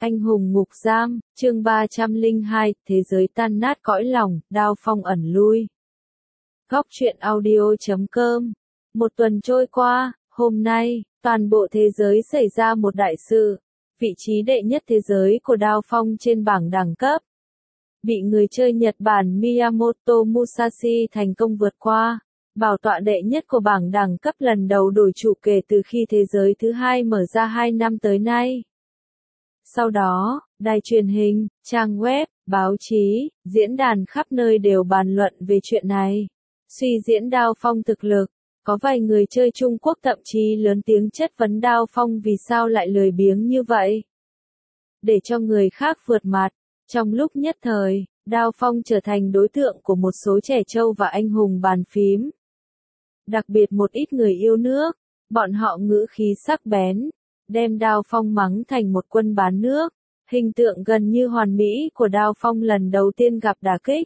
Anh hùng ngục giam, chương 302, thế giới tan nát cõi lòng, Đao Phong ẩn lui. Góc truyện audio.com. Một tuần trôi qua, hôm nay, toàn bộ thế giới xảy ra một đại sự. Vị trí đệ nhất thế giới của Đao Phong trên bảng đẳng cấp bị người chơi Nhật Bản Miyamoto Musashi thành công vượt qua. Bảo tọa đệ nhất của bảng đẳng cấp lần đầu đổi chủ kể từ khi thế giới thứ hai mở ra 2 năm tới nay. Sau đó, đài truyền hình, trang web, báo chí, diễn đàn khắp nơi đều bàn luận về chuyện này. Suy diễn Đao Phong thực lực, có vài người chơi Trung Quốc thậm chí lớn tiếng chất vấn Đao Phong vì sao lại lười biếng như vậy. Để cho người khác vượt mặt, trong lúc nhất thời, Đao Phong trở thành đối tượng của một số trẻ trâu và anh hùng bàn phím. Đặc biệt một ít người yêu nước, bọn họ ngữ khí sắc bén, đem Đao Phong mắng thành một quân bán nước. Hình tượng gần như hoàn mỹ của Đao Phong lần đầu tiên gặp đả kích.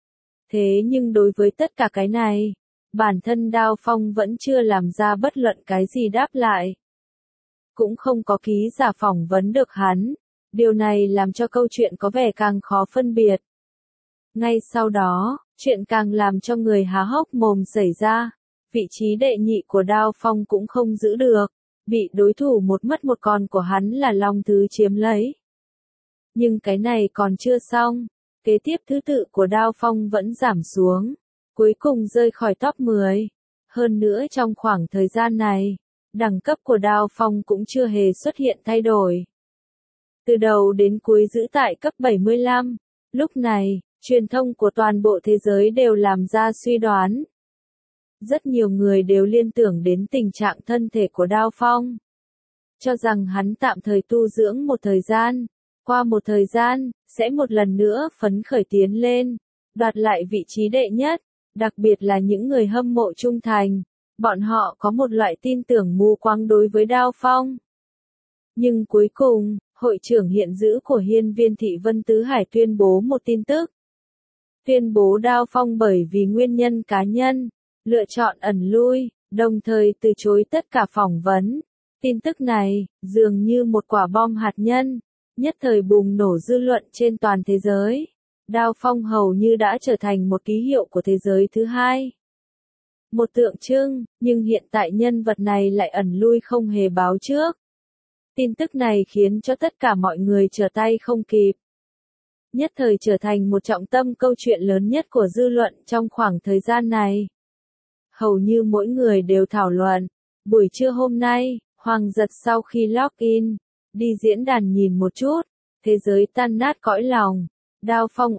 Thế nhưng đối với tất cả cái này, bản thân Đao Phong vẫn chưa làm ra bất luận cái gì đáp lại. Cũng không có ký giả phỏng vấn được hắn. Điều này làm cho câu chuyện có vẻ càng khó phân biệt. Ngay sau đó, chuyện càng làm cho người há hốc mồm xảy ra. Vị trí đệ nhị của Đao Phong cũng không giữ được, bị đối thủ một mất một còn của hắn là Long Thứ chiếm lấy. Nhưng cái này còn chưa xong, kế tiếp thứ tự của Đao Phong vẫn giảm xuống, cuối cùng rơi khỏi top 10. Hơn nữa trong khoảng thời gian này, đẳng cấp của Đao Phong cũng chưa hề xuất hiện thay đổi. Từ đầu đến cuối giữ tại cấp 75, lúc này, truyền thông của toàn bộ thế giới đều làm ra suy đoán. Rất nhiều người đều liên tưởng đến tình trạng thân thể của Đao Phong. Cho rằng hắn tạm thời tu dưỡng một thời gian, qua một thời gian, sẽ một lần nữa phấn khởi tiến lên, đoạt lại vị trí đệ nhất, đặc biệt là những người hâm mộ trung thành. Bọn họ có một loại tin tưởng mù quáng đối với Đao Phong. Nhưng cuối cùng, hội trưởng hiện giữ của Hiên Viên Thị Vân Tứ Hải tuyên bố một tin tức. Tuyên bố Đao Phong bởi vì nguyên nhân cá nhân, lựa chọn ẩn lui, đồng thời từ chối tất cả phỏng vấn. Tin tức này, dường như một quả bom hạt nhân, nhất thời bùng nổ dư luận trên toàn thế giới. Đao Phong hầu như đã trở thành một ký hiệu của thế giới thứ hai. Một tượng trưng, nhưng hiện tại nhân vật này lại ẩn lui không hề báo trước. Tin tức này khiến cho tất cả mọi người trở tay không kịp. Nhất thời trở thành một trọng tâm câu chuyện lớn nhất của dư luận trong khoảng thời gian này. Hầu như mỗi người đều thảo luận. Buổi trưa hôm nay, Hoàng Giật sau khi login, đi diễn đàn nhìn một chút, thế giới tan nát cõi lòng, Đao Phong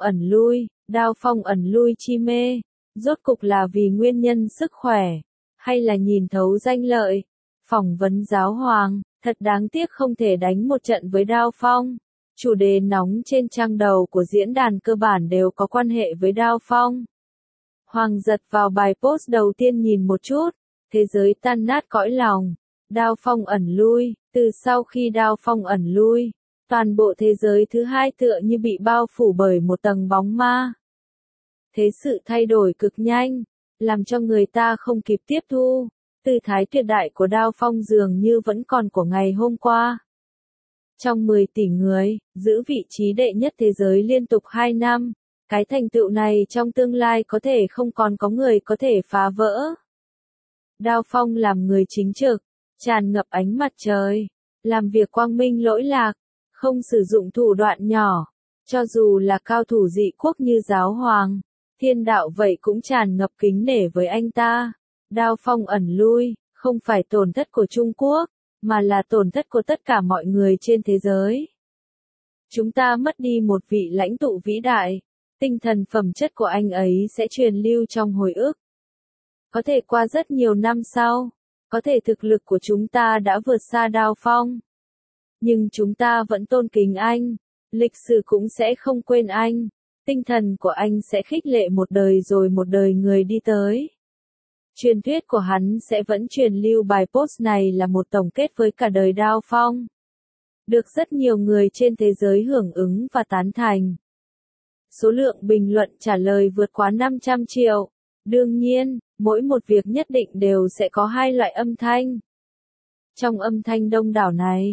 ẩn lui chi mê, rốt cục là vì nguyên nhân sức khỏe, hay là nhìn thấu danh lợi, phỏng vấn giáo hoàng, thật đáng tiếc không thể đánh một trận với Đao Phong. Chủ đề nóng trên trang đầu của diễn đàn cơ bản đều có quan hệ với Đao Phong. Hoàng Giật vào bài post đầu tiên nhìn một chút, thế giới tan nát cõi lòng, Đao Phong ẩn lui, từ sau khi Đao Phong ẩn lui, toàn bộ thế giới thứ hai tựa như bị bao phủ bởi một tầng bóng ma. Thế sự thay đổi cực nhanh, làm cho người ta không kịp tiếp thu, tư thái tuyệt đại của Đao Phong dường như vẫn còn của ngày hôm qua. Trong 10 tỷ người, giữ vị trí đệ nhất thế giới liên tục 2 năm. Cái thành tựu này trong tương lai có thể không còn có người có thể phá vỡ. Đao Phong làm người chính trực, tràn ngập ánh mặt trời, làm việc quang minh lỗi lạc, không sử dụng thủ đoạn nhỏ. Cho dù là cao thủ dị quốc như giáo hoàng, thiên đạo vậy cũng tràn ngập kính nể với anh ta. Đao Phong ẩn lui, không phải tổn thất của Trung Quốc, mà là tổn thất của tất cả mọi người trên thế giới. Chúng ta mất đi một vị lãnh tụ vĩ đại. Tinh thần phẩm chất của anh ấy sẽ truyền lưu trong hồi ức. Có thể qua rất nhiều năm sau, có thể thực lực của chúng ta đã vượt xa Đao Phong. Nhưng chúng ta vẫn tôn kính anh, lịch sử cũng sẽ không quên anh, tinh thần của anh sẽ khích lệ một đời rồi một đời người đi tới. Truyền thuyết của hắn sẽ vẫn truyền lưu. Bài post này là một tổng kết với cả đời Đao Phong. Được rất nhiều người trên thế giới hưởng ứng và tán thành. Số lượng bình luận trả lời vượt quá 500 triệu. Đương nhiên, mỗi một việc nhất định đều sẽ có hai loại âm thanh. Trong âm thanh đông đảo này,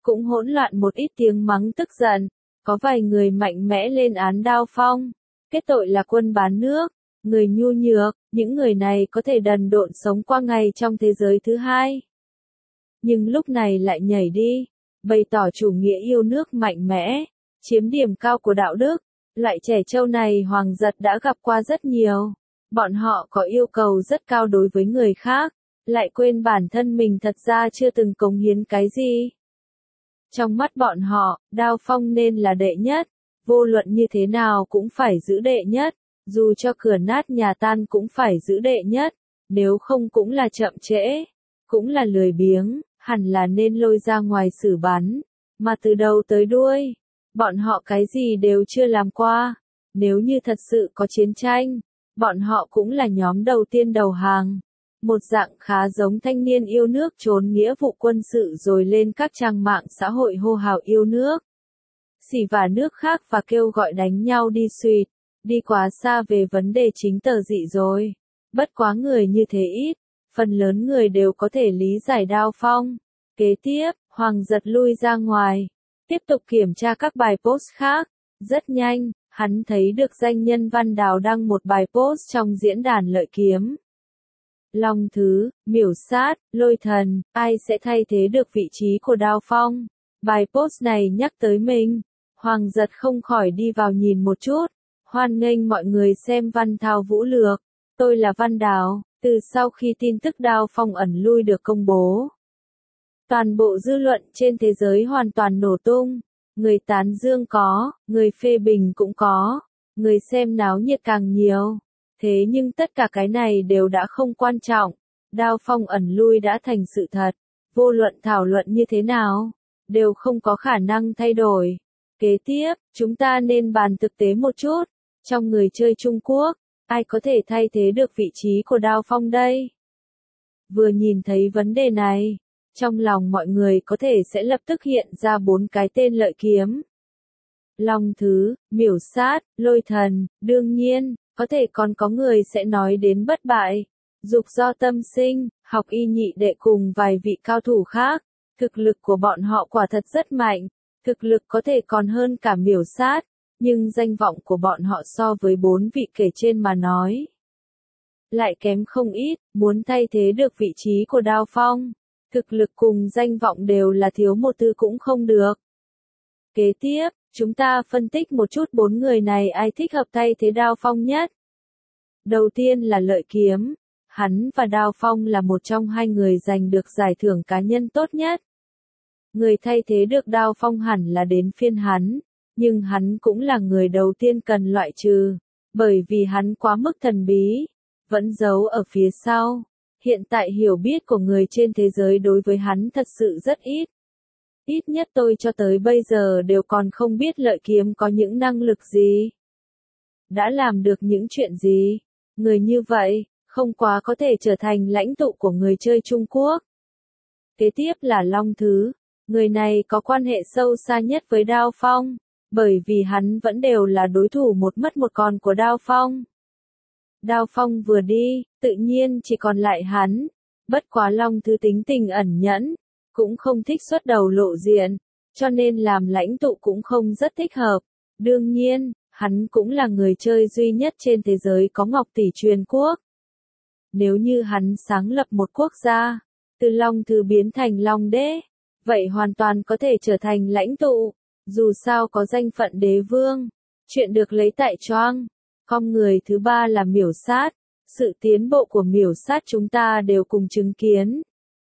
cũng hỗn loạn một ít tiếng mắng tức giận, có vài người mạnh mẽ lên án Đao Phong, kết tội là quân bán nước, người nhu nhược, những người này có thể đần độn sống qua ngày trong thế giới thứ hai. Nhưng lúc này lại nhảy đi, bày tỏ chủ nghĩa yêu nước mạnh mẽ, chiếm điểm cao của đạo đức. Loại trẻ trâu này Hoàng Giật đã gặp qua rất nhiều. Bọn họ có yêu cầu rất cao đối với người khác, lại quên bản thân mình thật ra chưa từng cống hiến cái gì. Trong mắt bọn họ, Đao Phong nên là đệ nhất, vô luận như thế nào cũng phải giữ đệ nhất, dù cho cửa nát nhà tan cũng phải giữ đệ nhất, nếu không cũng là chậm trễ, cũng là lười biếng, hẳn là nên lôi ra ngoài xử bắn, mà từ đầu tới đuôi, bọn họ cái gì đều chưa làm qua, nếu như thật sự có chiến tranh, bọn họ cũng là nhóm đầu tiên đầu hàng. Một dạng khá giống thanh niên yêu nước trốn nghĩa vụ quân sự rồi lên các trang mạng xã hội hô hào yêu nước, xỉ vả nước khác và kêu gọi đánh nhau đi suỵt, đi quá xa về vấn đề chính tờ dị rồi. Bất quá người như thế ít, phần lớn người đều có thể lý giải Đao Phong. Kế tiếp, Hoàng Giật lui ra ngoài, tiếp tục kiểm tra các bài post khác. Rất nhanh, hắn thấy được danh nhân Văn Đào đăng một bài post trong diễn đàn Lợi Kiếm. Long Thứ, miểu sát, lôi thần, ai sẽ thay thế được vị trí của Đao Phong? Bài post này nhắc tới mình. Hoàng Giật không khỏi đi vào nhìn một chút. Hoan nghênh mọi người xem văn thao vũ lược. Tôi là Văn Đào. Từ sau khi tin tức Đao Phong ẩn lui được công bố, toàn bộ dư luận trên thế giới hoàn toàn nổ tung. Người tán dương có, người phê bình cũng có, người xem náo nhiệt càng nhiều. Thế nhưng tất cả cái này đều đã không quan trọng. Đao Phong ẩn lui đã thành sự thật. Vô luận thảo luận như thế nào, đều không có khả năng thay đổi. Kế tiếp, chúng ta nên bàn thực tế một chút. Trong người chơi Trung Quốc, ai có thể thay thế được vị trí của Đao Phong đây? Vừa nhìn thấy vấn đề này, trong lòng mọi người có thể sẽ lập tức hiện ra 4 cái tên Lợi Kiếm. Long Thứ, miểu sát, lôi thần, đương nhiên, có thể còn có người sẽ nói đến bất bại, dục do tâm sinh, học y nhị đệ cùng vài vị cao thủ khác. Thực lực của bọn họ quả thật rất mạnh, thực lực có thể còn hơn cả miểu sát, nhưng danh vọng của bọn họ so với 4 vị kể trên mà nói lại kém không ít. Muốn thay thế được vị trí của Đao Phong, thực lực cùng danh vọng đều là thiếu một thứ cũng không được. Kế tiếp, chúng ta phân tích một chút 4 người này ai thích hợp thay thế Đao Phong nhất. Đầu tiên là Lợi Kiếm. Hắn và Đao Phong là một trong 2 người giành được giải thưởng cá nhân tốt nhất. Người thay thế được Đao Phong hẳn là đến phiên hắn, nhưng hắn cũng là người đầu tiên cần loại trừ, bởi vì hắn quá mức thần bí, vẫn giấu ở phía sau. Hiện tại hiểu biết của người trên thế giới đối với hắn thật sự rất ít. Ít nhất tôi cho tới bây giờ đều còn không biết Lợi Kiếm có những năng lực gì, đã làm được những chuyện gì. Người như vậy, không quá có thể trở thành lãnh tụ của người chơi Trung Quốc. Kế tiếp là Long Thứ. Người này có quan hệ sâu xa nhất với Đao Phong, bởi vì hắn vẫn đều là đối thủ một mất một còn của Đao Phong. Đao Phong vừa đi, tự nhiên chỉ còn lại hắn. Bất quá Long Thứ tính tình ẩn nhẫn, cũng không thích xuất đầu lộ diện, cho nên làm lãnh tụ cũng không rất thích hợp. Đương nhiên, hắn cũng là người chơi duy nhất trên thế giới có Ngọc Tỷ truyền quốc. Nếu như hắn sáng lập một quốc gia, từ Long Thứ biến thành Long Đế, vậy hoàn toàn có thể trở thành lãnh tụ, dù sao có danh phận đế vương. Chuyện được lấy tại Choang. Con người thứ ba là miểu sát. Sự tiến bộ của miểu sát chúng ta đều cùng chứng kiến.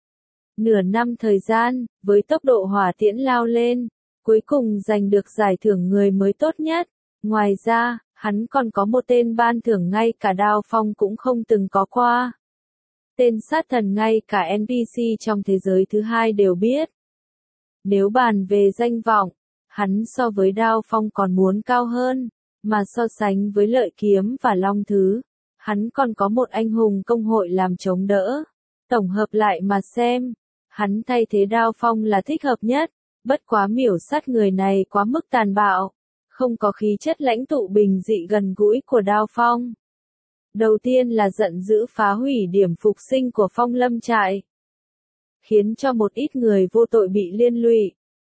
Nửa năm thời gian, với tốc độ hỏa tiễn lao lên, cuối cùng giành được giải thưởng người mới tốt nhất. Ngoài ra, hắn còn có một tên ban thưởng ngay cả Đao Phong cũng không từng có qua. Tên sát thần ngay cả NPC trong thế giới thứ hai đều biết. Nếu bàn về danh vọng, hắn so với Đao Phong còn muốn cao hơn, mà so sánh với Lợi Kiếm và Long Thứ, hắn còn có một anh hùng công hội làm chống đỡ. Tổng hợp lại mà xem, hắn thay thế Đao Phong là thích hợp nhất, bất quá miểu sát người này quá mức tàn bạo, không có khí chất lãnh tụ bình dị gần gũi của Đao Phong. Đầu tiên là giận dữ phá hủy điểm phục sinh của Phong Lâm trại, khiến cho một ít người vô tội bị liên lụy.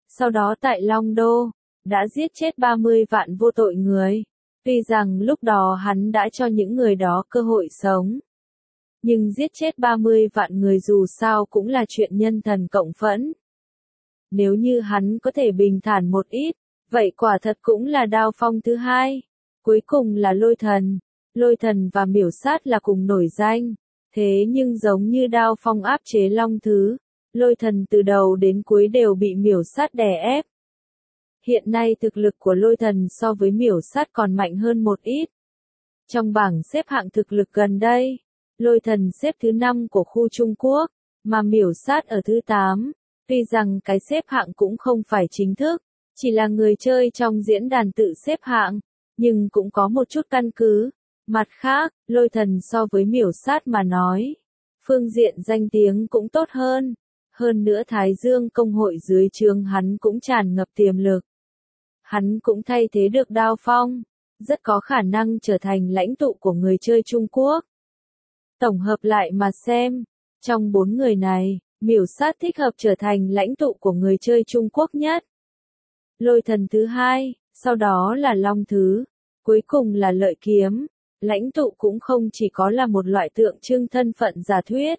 sau đó tại Long Đô, đã giết chết 30 vạn vô tội người. Tuy rằng lúc đó hắn đã cho những người đó cơ hội sống. Nhưng giết chết 30 vạn người dù sao cũng là chuyện nhân thần cộng phẫn. Nếu như hắn có thể bình thản một ít, vậy quả thật cũng là Đao Phong thứ hai. Cuối cùng là Lôi Thần. Lôi Thần và Miểu Sát là cùng nổi danh. Thế nhưng giống như Đao Phong áp chế Long Thứ, Lôi Thần từ đầu đến cuối đều bị Miểu Sát đè ép. Hiện nay thực lực của Lôi Thần so với Miểu Sát còn mạnh hơn một ít. Trong bảng xếp hạng thực lực gần đây, Lôi Thần xếp thứ 5 của khu Trung Quốc, mà Miểu Sát ở thứ 8. Tuy rằng cái xếp hạng cũng không phải chính thức, chỉ là người chơi trong diễn đàn tự xếp hạng, nhưng cũng có một chút căn cứ. Mặt khác, Lôi Thần so với Miểu Sát mà nói, phương diện danh tiếng cũng tốt hơn. Hơn nữa Thái Dương công hội dưới trướng hắn cũng tràn ngập tiềm lực. Hắn cũng thay thế được Đao Phong, rất có khả năng trở thành lãnh tụ của người chơi Trung Quốc. Tổng hợp lại mà xem, trong 4 người này, Miểu Sát thích hợp trở thành lãnh tụ của người chơi Trung Quốc nhất. Lôi Thần thứ hai, sau đó là Long Thứ, cuối cùng là Lợi Kiếm. Lãnh tụ cũng không chỉ có là một loại tượng trưng thân phận giả thuyết.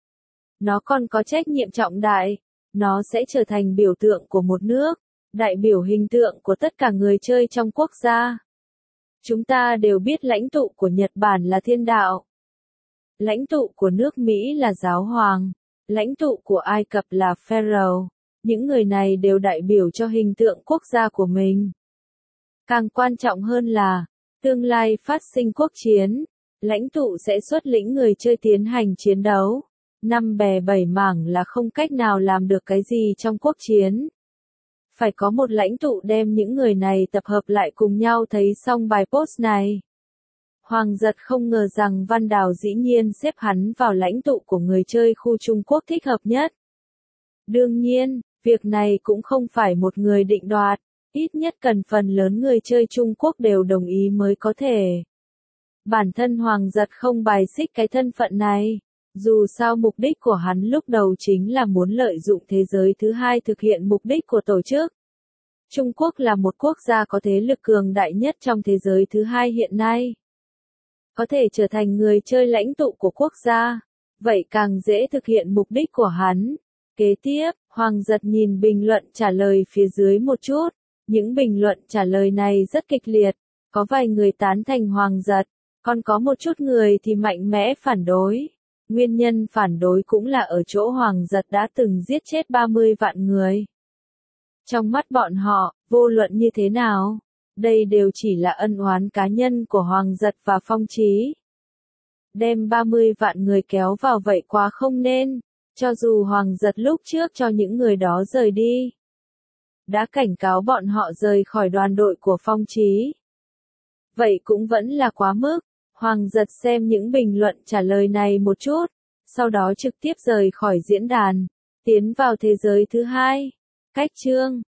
Nó còn có trách nhiệm trọng đại, nó sẽ trở thành biểu tượng của một nước, đại biểu hình tượng của tất cả người chơi trong quốc gia. Chúng ta đều biết lãnh tụ của Nhật Bản là Thiên Đạo. Lãnh tụ của nước Mỹ là Giáo Hoàng. Lãnh tụ của Ai Cập là Pharaoh. Những người này đều đại biểu cho hình tượng quốc gia của mình. Càng quan trọng hơn là, tương lai phát sinh quốc chiến, lãnh tụ sẽ xuất lĩnh người chơi tiến hành chiến đấu. 5 bè 7 mảng là không cách nào làm được cái gì trong quốc chiến. Phải có một lãnh tụ đem những người này tập hợp lại cùng nhau. Thấy xong bài post này, Hoàng Giật không ngờ rằng Văn Đào dĩ nhiên xếp hắn vào lãnh tụ của người chơi khu Trung Quốc thích hợp nhất. Đương nhiên, việc này cũng không phải một người định đoạt, ít nhất cần phần lớn người chơi Trung Quốc đều đồng ý mới có thể. Bản thân Hoàng Giật không bài xích cái thân phận này, dù sao mục đích của hắn lúc đầu chính là muốn lợi dụng thế giới thứ hai thực hiện mục đích của tổ chức. Trung Quốc là một quốc gia có thế lực cường đại nhất trong thế giới thứ hai hiện nay. Có thể trở thành người chơi lãnh tụ của quốc gia, vậy càng dễ thực hiện mục đích của hắn. Kế tiếp, Hoàng Giật nhìn bình luận trả lời phía dưới một chút. Những bình luận trả lời này rất kịch liệt, có vài người tán thành Hoàng Giật, còn có một chút người thì mạnh mẽ phản đối. Nguyên nhân phản đối cũng là ở chỗ Hoàng Giật đã từng giết chết 30 vạn người. Trong mắt bọn họ, vô luận như thế nào, đây đều chỉ là ân oán cá nhân của Hoàng Giật và Phong Chí. Đem 30 vạn người kéo vào vậy quá không nên, cho dù Hoàng Giật lúc trước cho những người đó rời đi. Đã cảnh cáo bọn họ rời khỏi đoàn đội của Phong Chí. Vậy cũng vẫn là quá mức. Hoàng Giật xem những bình luận trả lời này một chút, sau đó trực tiếp rời khỏi diễn đàn, tiến vào thế giới thứ hai. Cách chương